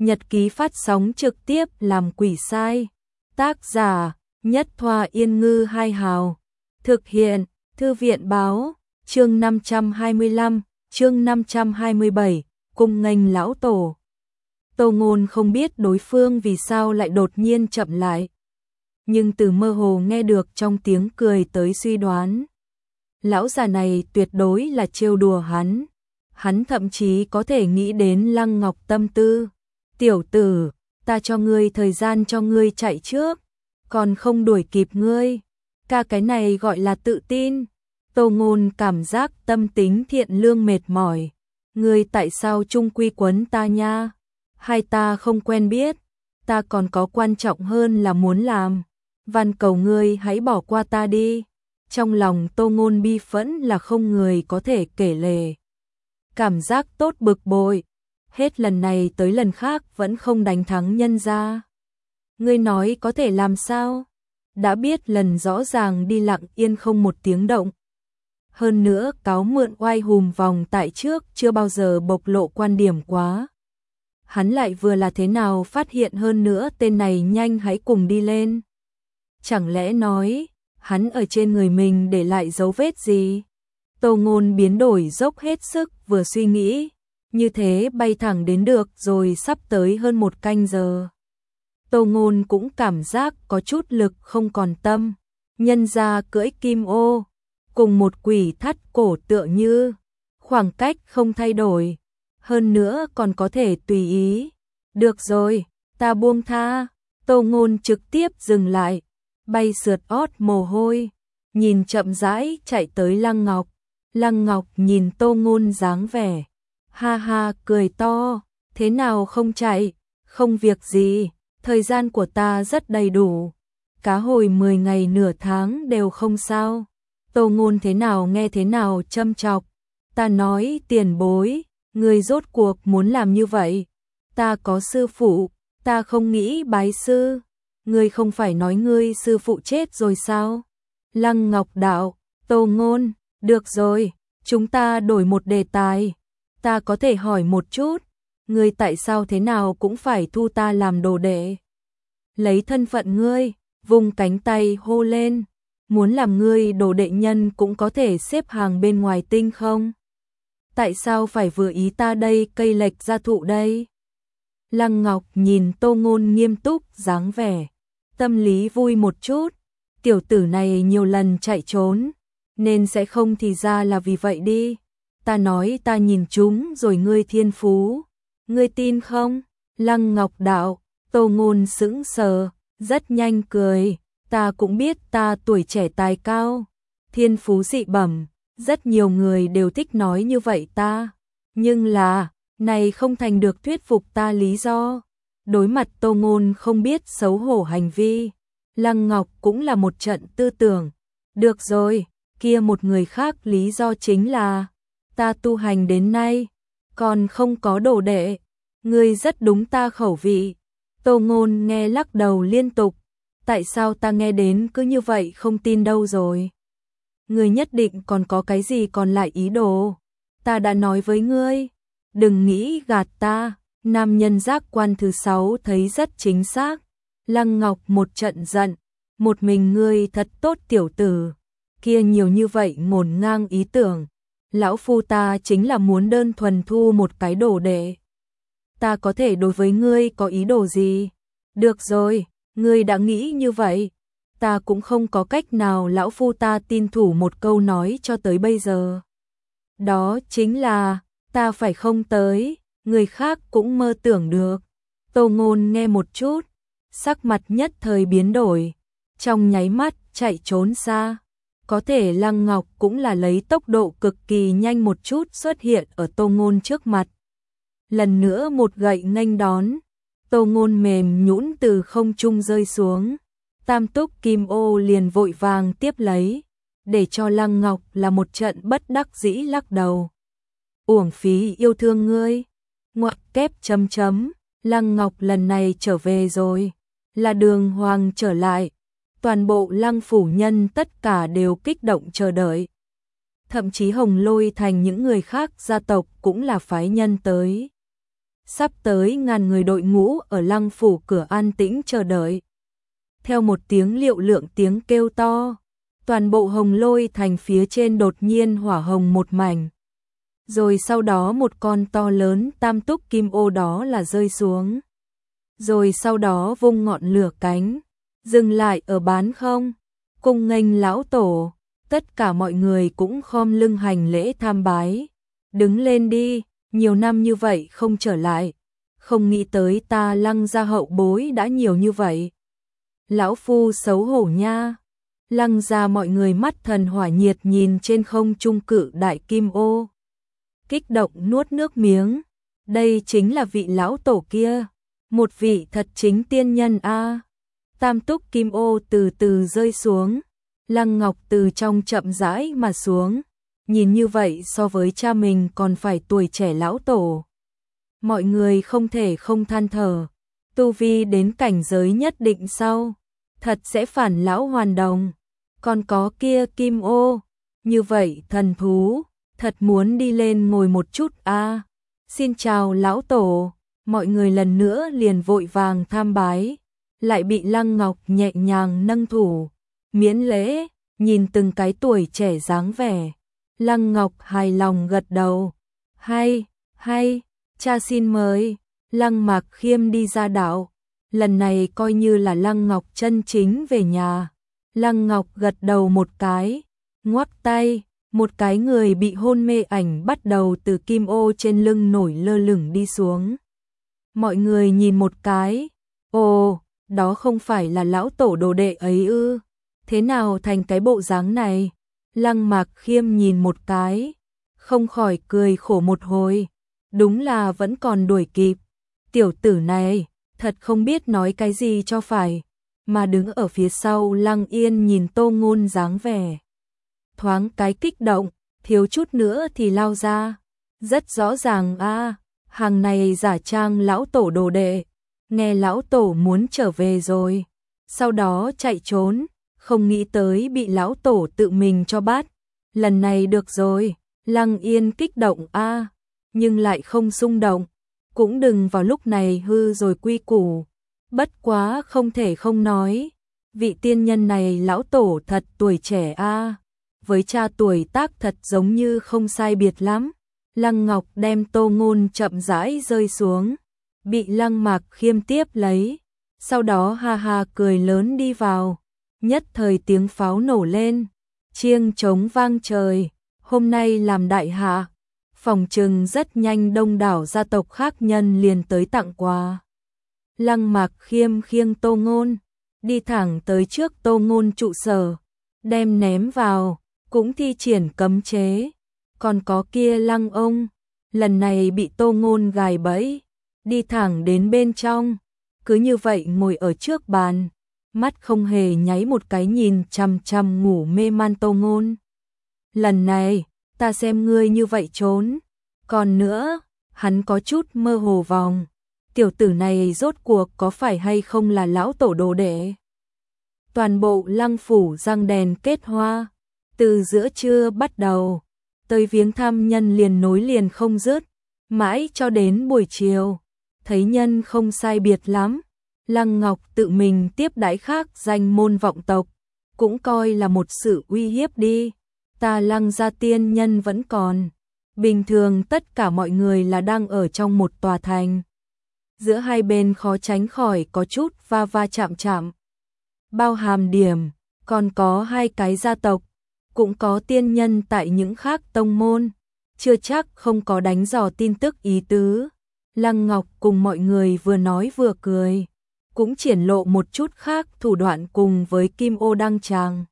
Nhật ký phát sóng trực tiếp làm quỷ sai. Tác giả Nhất Thoa Yên Ngư Hai Hào. Thực hiện Thư viện Báo. Chương 525, chương 527, cung nghênh lão tổ. Tô Ngôn không biết đối phương vì sao lại đột nhiên chậm lại, nhưng từ mơ hồ nghe được trong tiếng cười tới suy đoán. Lão già này tuyệt đối là trêu đùa hắn. Hắn thậm chí có thể nghĩ đến Lăng Ngọc tâm tư. Tiểu tử, ta cho ngươi thời gian cho ngươi chạy trước, còn không đuổi kịp ngươi. Cái này gọi là tự tin. Tô Ngôn cảm giác tâm tính thiện lương mệt mỏi. Ngươi tại sao chung quy quấn ta nha? Hay ta không quen biết? Ta còn có quan trọng hơn là muốn làm. Van cầu ngươi hãy bỏ qua ta đi. Trong lòng Tô Ngôn bi phẫn là không người có thể kể lể. Cảm giác tốt bực bội. Hết lần này tới lần khác vẫn không đánh thắng nhân ra. Ngươi nói có thể làm sao? Đã biết lần rõ ràng đi lặng yên không một tiếng động. Hơn nữa cáo mượn oai hùm vòng tại trước chưa bao giờ bộc lộ quan điểm quá. Hắn lại vừa là thế nào phát hiện hơn nữa tên này nhanh hãy cùng đi lên. Chẳng lẽ nói, hắn ở trên người mình để lại dấu vết gì? Tô Ngôn biến đổi dốc hết sức vừa suy nghĩ, như thế bay thẳng đến được rồi sắp tới hơn một canh giờ. Tô Ngôn cũng cảm giác có chút lực không còn tâm, nhân ra cưỡi kim ô, cùng một quỷ thắt cổ tựa như, khoảng cách không thay đổi, hơn nữa còn có thể tùy ý. Được rồi, ta buông tha. Tô Ngôn trực tiếp dừng lại, bay sượt ót mồ hôi, nhìn chậm rãi chạy tới Lăng Ngọc. Lăng Ngọc nhìn Tô Ngôn dáng vẻ, ha ha cười to, thế nào không chạy, không việc gì, thời gian của ta rất đầy đủ, cá hồi 10 ngày nửa tháng đều không sao. Tô Ngôn thế nào nghe thế nào châm chọc, ta nói tiền bối, ngươi rốt cuộc muốn làm như vậy, ta có sư phụ, ta không nghĩ bái sư, ngươi không phải nói ngươi sư phụ chết rồi sao? Lăng Ngọc đạo, Tô Ngôn, được rồi, chúng ta đổi một đề tài, ta có thể hỏi một chút, ngươi tại sao thế nào cũng phải thu ta làm đồ đệ? Lấy thân phận ngươi, vùng cánh tay hô lên, muốn làm ngươi đồ đệ nhân cũng có thể xếp hàng bên ngoài tinh không? Tại sao phải vừa ý ta đây cây lệch gia thụ đây? Lăng Ngọc nhìn Tô Ngôn nghiêm túc dáng vẻ, tâm lý vui một chút, tiểu tử này nhiều lần chạy trốn, nên sẽ không thì ra là vì vậy đi. Ta nói ta nhìn chúng rồi ngươi thiên phú, ngươi tin không? Lăng Ngọc đạo, Tô Ngôn sững sờ, rất nhanh cười, ta cũng biết ta tuổi trẻ tài cao, thiên phú dị bẩm, rất nhiều người đều thích nói như vậy ta, nhưng là, này không thành được thuyết phục ta lý do. Đối mặt Tô Ngôn không biết xấu hổ hành vi, Lăng Ngọc cũng là một trận tư tưởng. Được rồi, kia một người khác lý do chính là, ta tu hành đến nay, còn không có đồ đệ, ngươi rất đúng ta khẩu vị. Tô Ngôn nghe lắc đầu liên tục, tại sao ta nghe đến cứ như vậy không tin đâu rồi? Ngươi nhất định còn có cái gì còn lại ý đồ, ta đã nói với ngươi, đừng nghĩ gạt ta. Nam nhân giác quan thứ 6 thấy rất chính xác. Lăng Ngọc một trận giận, một mình ngươi thật tốt tiểu tử, kia nhiều như vậy ngổn ngang ý tưởng, lão phu ta chính là muốn đơn thuần thu một cái đồ đệ. Ta có thể đối với ngươi có ý đồ gì? Được rồi, ngươi đã nghĩ như vậy, ta cũng không có cách nào lão phu ta tin thủ một câu nói cho tới bây giờ. Đó chính là, ta phải không tới, người khác cũng mơ tưởng được. Tô Ngôn nghe một chút, sắc mặt nhất thời biến đổi, trong nháy mắt chạy trốn xa. Có thể Lăng Ngọc cũng là lấy tốc độ cực kỳ nhanh một chút xuất hiện ở Tô Ngôn trước mặt. Lần nữa một gậy nghênh đón, Tô Ngôn mềm nhũn từ không trung rơi xuống. Tam túc kim ô liền vội vàng tiếp lấy, để cho Lăng Ngọc là một trận bất đắc dĩ lắc đầu. Uổng phí yêu thương ngươi. Ngoặc kép chấm chấm, Lăng Ngọc lần này trở về rồi, là Đường Hoàng trở lại, toàn bộ Lăng phủ nhân tất cả đều kích động chờ đợi. Thậm chí Hồng Lôi thành những người khác gia tộc cũng là phái nhân tới. Sắp tới ngàn người đội ngũ ở Lăng phủ cửa an tĩnh chờ đợi. Theo một tiếng liệu lượng tiếng kêu to, toàn bộ Hồng Lôi thành phía trên đột nhiên hỏa hồng một mảnh. Rồi sau đó một con to lớn tam túc kim ô đó là rơi xuống. Rồi sau đó vung ngọn lửa cánh, dừng lại ở bán không, cung nghênh lão tổ. Tất cả mọi người cũng khom lưng hành lễ tham bái. Đứng lên đi, nhiều năm như vậy không trở lại, không nghĩ tới ta Lăng gia hậu bối đã nhiều như vậy. Lão phu xấu hổ nha. Lăng gia mọi người mắt thần hỏa nhiệt nhìn trên không trung cự đại kim ô. Kích động nuốt nước miếng. Đây chính là vị lão tổ kia. Một vị thật chính tiên nhân a. Tam túc kim ô từ từ rơi xuống. Lăng Ngọc từ trong chậm rãi mà xuống. Nhìn như vậy so với cha mình còn phải tuổi trẻ lão tổ. Mọi người không thể không than thở. Tu vi đến cảnh giới nhất định sau, thật sẽ phản lão hoàn đồng. Còn có kia kim ô, như vậy thần thú, thật muốn đi lên ngồi một chút a. Xin chào lão tổ, mọi người lần nữa liền vội vàng tham bái, lại bị Lăng Ngọc nhẹ nhàng nâng thủ, miễn lễ, nhìn từng cái tuổi trẻ dáng vẻ. Lăng Ngọc hài lòng gật đầu, hay, cha xin mời. Lăng Mạc Khiêm đi ra đạo, lần này coi như là Lăng Ngọc chân chính về nhà. Lăng Ngọc gật đầu một cái, ngoắc tay, một cái người bị hôn mê ảnh bắt đầu từ kim ô trên lưng nổi lơ lửng đi xuống. Mọi người nhìn một cái, ồ, đó không phải là lão tổ đồ đệ ấy ư? Thế nào thành cái bộ dáng này? Lăng Mạc Khiêm nhìn một cái, không khỏi cười khổ một hồi, đúng là vẫn còn đuổi kịp. Tiểu tử này, thật không biết nói cái gì cho phải, mà đứng ở phía sau Lăng Yên nhìn Tô Ngôn dáng vẻ. Thoáng cái kích động, thiếu chút nữa thì lao ra. Rất rõ ràng a, hàng này giả trang lão tổ đồ đệ, nghe lão tổ muốn trở về rồi. Sau đó chạy trốn, không nghĩ tới bị lão tổ tự mình cho bắt. Lần này được rồi, Lăng Yên kích động a, nhưng lại không xung động. Cũng đừng vào lúc này hư rồi quy củ. Bất quá không thể không nói, vị tiên nhân này lão tổ thật tuổi trẻ a, với cha tuổi tác thật giống như không sai biệt lắm. Lăng Ngọc đem Tô Ngôn chậm rãi rơi xuống, bị Lăng Mạc Khiêm tiếp lấy, sau đó ha ha cười lớn đi vào. Nhất thời tiếng pháo nổ lên, chiêng trống vang trời, hôm nay làm đại hạ. Phòng trừng rất nhanh đông đảo gia tộc khác nhân liền tới tặng quà. Lăng Mạc Khiêm khiêng Tô Ngôn, đi thẳng tới trước Tô Ngôn trụ sở, đem ném vào, cũng thi triển cấm chế. Còn có kia Lăng ông, lần này bị Tô Ngôn gài bẫy, đi thẳng đến bên trong, cứ như vậy ngồi ở trước bàn, mắt không hề nháy một cái nhìn chằm chằm ngủ mê man Tô Ngôn. Lần này, ta xem ngươi như vậy trốn. Còn nữa, hắn có chút mơ hồ vòng. Tiểu tử này rốt cuộc có phải hay không là lão tổ đồ đệ? Toàn bộ Lăng phủ răng đèn kết hoa. Từ giữa trưa bắt đầu, tới viếng thăm nhân liền nối liền không dứt. Mãi cho đến buổi chiều, thấy nhân không sai biệt lắm. Lăng Ngọc tự mình tiếp đãi khác danh môn vọng tộc, cũng coi là một sự uy hiếp đi. Ta Lăng gia tiên nhân vẫn còn. Bình thường tất cả mọi người là đang ở trong một tòa thành. Giữa hai bên khó tránh khỏi có chút va va chạm chạm. Bao hàm điểm, còn có hai cái gia tộc, cũng có tiên nhân tại những khác tông môn. Chưa chắc không có đánh dò tin tức ý tứ. Lăng Ngọc cùng mọi người vừa nói vừa cười, cũng triển lộ một chút khác thủ đoạn cùng với Kim Ô Đăng Tràng,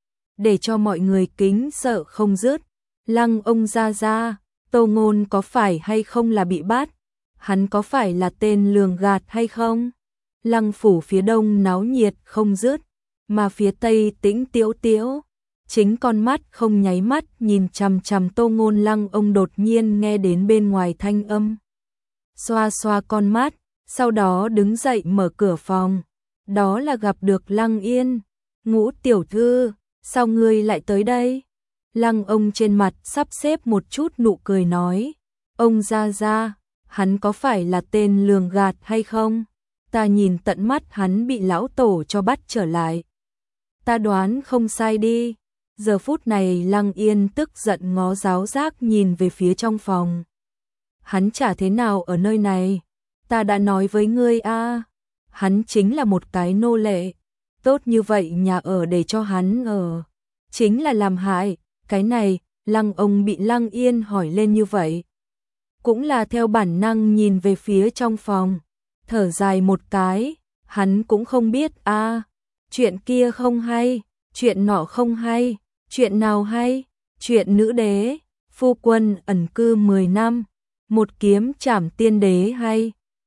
để cho mọi người kính sợ không dứt. Lăng ông ra, Tô Ngôn có phải hay không là bị bắt? Hắn có phải là tên lường gạt hay không? Lăng phủ phía đông náo nhiệt không dứt, mà phía tây tĩnh tiếu tiếu. Chính con mắt không nháy mắt nhìn chằm chằm Tô Ngôn. Lăng ông đột nhiên nghe đến bên ngoài thanh âm, xoa xoa con mắt, sau đó đứng dậy mở cửa phòng. Đó là gặp được Lăng Yên. Ngũ tiểu thư, sao ngươi lại tới đây? Lăng ông trên mặt sắp xếp một chút nụ cười nói, ông ra, hắn có phải là tên lường gạt hay không? Ta nhìn tận mắt hắn bị lão tổ cho bắt trở lại. Ta đoán không sai đi. Giờ phút này Lăng Yên tức giận ngó giáo giác nhìn về phía trong phòng. Hắn chả thế nào ở nơi này. Ta đã nói với ngươi a, hắn chính là một cái nô lệ. Tốt như vậy nhà ở để cho hắn ở, chính là làm hại. Cái này, Lăng ông bị Lăng Yên hỏi lên như vậy. Cũng là theo bản năng nhìn về phía trong phòng. Thở dài một cái, hắn cũng không biết a, chuyện kia không hay, chuyện nọ không hay, chuyện nào hay, chuyện nữ đế, phu quân ẩn cư 10 năm, một kiếm trảm tiên đế hay.